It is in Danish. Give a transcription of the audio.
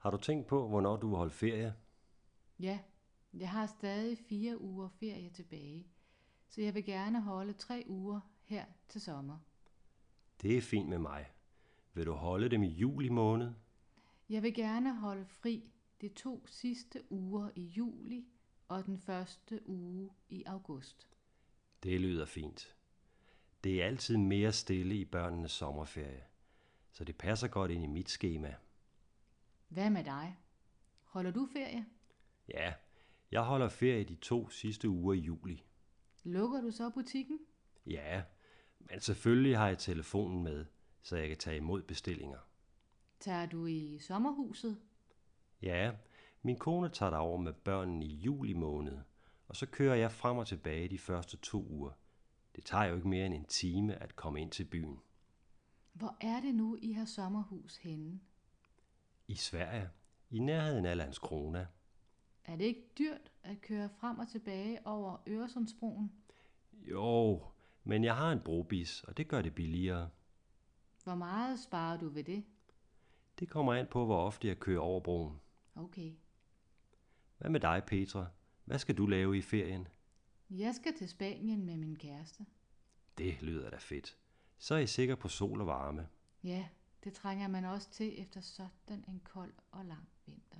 Har du tænkt på, hvornår du vil holde ferie? Ja, jeg har stadig 4 uger ferie tilbage, så jeg vil gerne holde 3 uger her til sommer. Det er fint med mig. Vil du holde dem i juli måned? Jeg vil gerne holde fri de 2 sidste uger i juli og den første uge i august. Det lyder fint. Det er altid mere stille i børnenes sommerferie, så det passer godt ind i mit skema. Hvad med dig? Holder du ferie? Ja, jeg holder ferie de 2 sidste uger i juli. Lukker du så butikken? Ja, men selvfølgelig har jeg telefonen med, så jeg kan tage imod bestillinger. Tager du i sommerhuset? Ja, min kone tager derover med børnene i juli måned, og så kører jeg frem og tilbage de første 2 uger. Det tager jo ikke mere end en time at komme ind til byen. Hvor er det nu, I har sommerhus henne? I Sverige, i nærheden af Landskrona. Er det ikke dyrt at køre frem og tilbage over Øresundsbroen? Jo, men jeg har en brobis, og det gør det billigere. Hvor meget sparer du ved det? Det kommer an på, hvor ofte jeg kører over broen. Okay. Hvad med dig, Petra? Hvad skal du lave i ferien? Jeg skal til Spanien med min kæreste. Det lyder da fedt. Så er I sikker på sol og varme. Ja, det trænger man også til efter sådan en kold og lang vinter.